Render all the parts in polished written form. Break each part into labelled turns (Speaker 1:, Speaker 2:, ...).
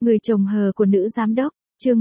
Speaker 1: Người chồng hờ của nữ giám đốc, chương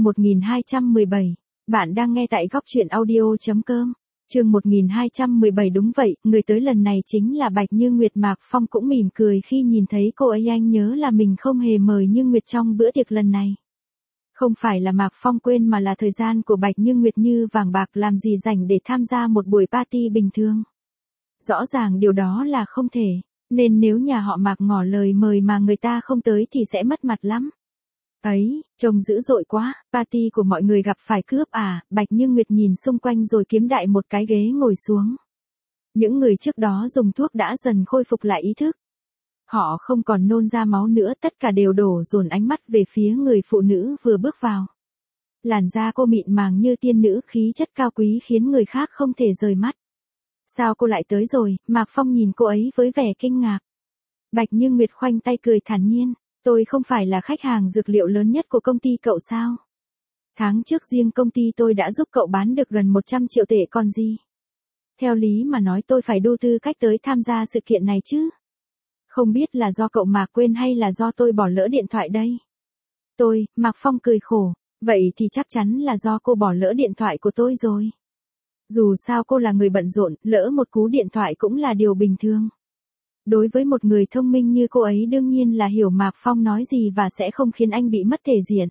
Speaker 1: 1217. Bạn đang nghe tại góc audio.com. Chương 1217 đúng vậy, người tới lần này chính là Bạch Như Nguyệt. Mạc Phong cũng mỉm cười khi nhìn thấy cô ấy. Anh nhớ là mình không hề mời Như Nguyệt trong bữa tiệc lần này. Không phải là Mạc Phong quên mà là thời gian của Bạch Như Nguyệt như vàng bạc, làm gì rảnh để tham gia một buổi party bình thường. Rõ ràng điều đó là không thể, nên nếu nhà họ Mạc ngỏ lời mời mà người ta không tới thì sẽ mất mặt lắm. Ấy, trông dữ dội quá, party của mọi người gặp phải cướp à? Bạch Như Nguyệt nhìn xung quanh rồi kiếm đại một cái ghế ngồi xuống. Những người trước đó dùng thuốc đã dần khôi phục lại ý thức. Họ không còn nôn ra máu nữa, tất cả đều đổ dồn ánh mắt về phía người phụ nữ vừa bước vào. Làn da cô mịn màng như tiên nữ, khí chất cao quý khiến người khác không thể rời mắt. Sao cô lại tới rồi? Mạc Phong nhìn cô ấy với vẻ kinh ngạc. Bạch Như Nguyệt khoanh tay cười thản nhiên. Tôi không phải là khách hàng dược liệu lớn nhất của công ty cậu sao? Tháng trước riêng công ty tôi đã giúp cậu bán được gần 100 triệu tệ còn gì. Theo lý mà nói tôi phải đủ tư cách tới tham gia sự kiện này chứ. Không biết là do cậu mà quên hay là do tôi bỏ lỡ điện thoại đây? Mạc Phong cười khổ. Vậy thì chắc chắn là do cô bỏ lỡ điện thoại của tôi rồi. Dù sao cô là người bận rộn, lỡ một cú điện thoại cũng là điều bình thường. Đối với một người thông minh như cô ấy đương nhiên là hiểu Mạc Phong nói gì và sẽ không khiến anh bị mất thể diện.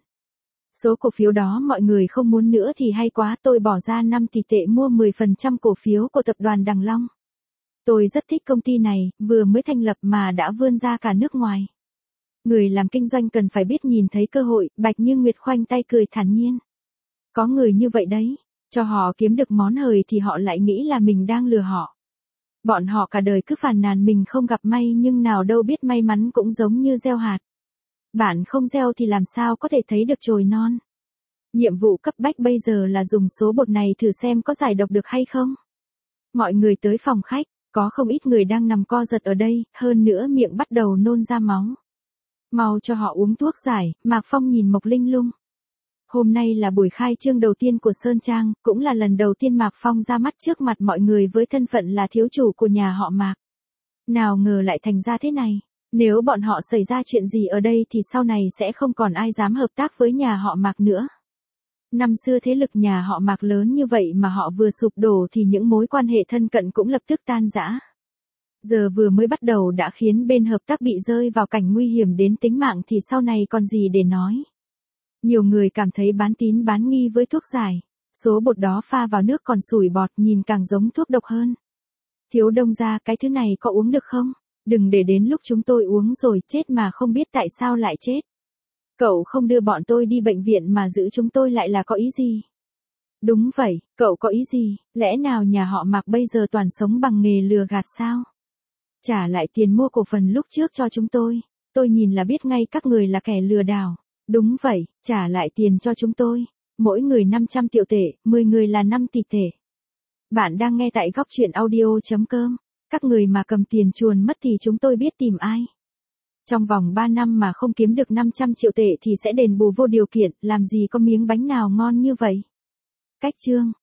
Speaker 1: Số cổ phiếu đó mọi người không muốn nữa thì hay quá, tôi bỏ ra 5 tỷ tệ mua 10% cổ phiếu của tập đoàn Đằng Long. Tôi rất thích công ty này, vừa mới thành lập mà đã vươn ra cả nước ngoài. Người làm kinh doanh cần phải biết nhìn thấy cơ hội. Bạch Như Nguyệt khoanh tay cười thản nhiên. Có người như vậy đấy, cho họ kiếm được món hời thì họ lại nghĩ là mình đang lừa họ. Bọn họ cả đời cứ phàn nàn mình không gặp may, nhưng nào đâu biết may mắn cũng giống như gieo hạt. Bạn không gieo thì làm sao có thể thấy được chồi non. Nhiệm vụ cấp bách bây giờ là dùng số bột này thử xem có giải độc được hay không. Mọi người tới phòng khách, có không ít người đang nằm co giật ở đây, hơn nữa miệng bắt đầu nôn ra máu. Mau cho họ uống thuốc giải. Mạc Phong nhìn Mộc Linh Lung. Hôm nay là buổi khai trương đầu tiên của Sơn Trang, cũng là lần đầu tiên Mạc Phong ra mắt trước mặt mọi người với thân phận là thiếu chủ của nhà họ Mạc. Nào ngờ lại thành ra thế này. Nếu bọn họ xảy ra chuyện gì ở đây thì sau này sẽ không còn ai dám hợp tác với nhà họ Mạc nữa. Năm xưa thế lực nhà họ Mạc lớn như vậy mà họ vừa sụp đổ thì những mối quan hệ thân cận cũng lập tức tan rã. Giờ vừa mới bắt đầu đã khiến bên hợp tác bị rơi vào cảnh nguy hiểm đến tính mạng thì sau này còn gì để nói. Nhiều người cảm thấy bán tín bán nghi với thuốc giải. Số bột đó pha vào nước còn sủi bọt, nhìn càng giống thuốc độc hơn. Thiếu Đông gia, cái thứ này có uống được không? Đừng để đến lúc chúng tôi uống rồi chết mà không biết tại sao lại chết. Cậu không đưa bọn tôi đi bệnh viện mà giữ chúng tôi lại là có ý gì? Đúng vậy, cậu có ý gì? Lẽ nào nhà họ Mạc bây giờ toàn sống bằng nghề lừa gạt sao? Trả lại tiền mua cổ phần lúc trước cho chúng tôi. Tôi nhìn là biết ngay các người là kẻ lừa đảo. Đúng vậy, trả lại tiền cho chúng tôi. Mỗi người 500 triệu tệ, 10 người là 5 tỷ tệ. Bạn đang nghe tại góc audio.com. Các người mà cầm tiền chuồn mất thì chúng tôi biết tìm ai. Trong vòng 3 năm mà không kiếm được 500 triệu tệ thì sẽ đền bù vô điều kiện, làm gì có miếng bánh nào ngon như vậy. Cách chương.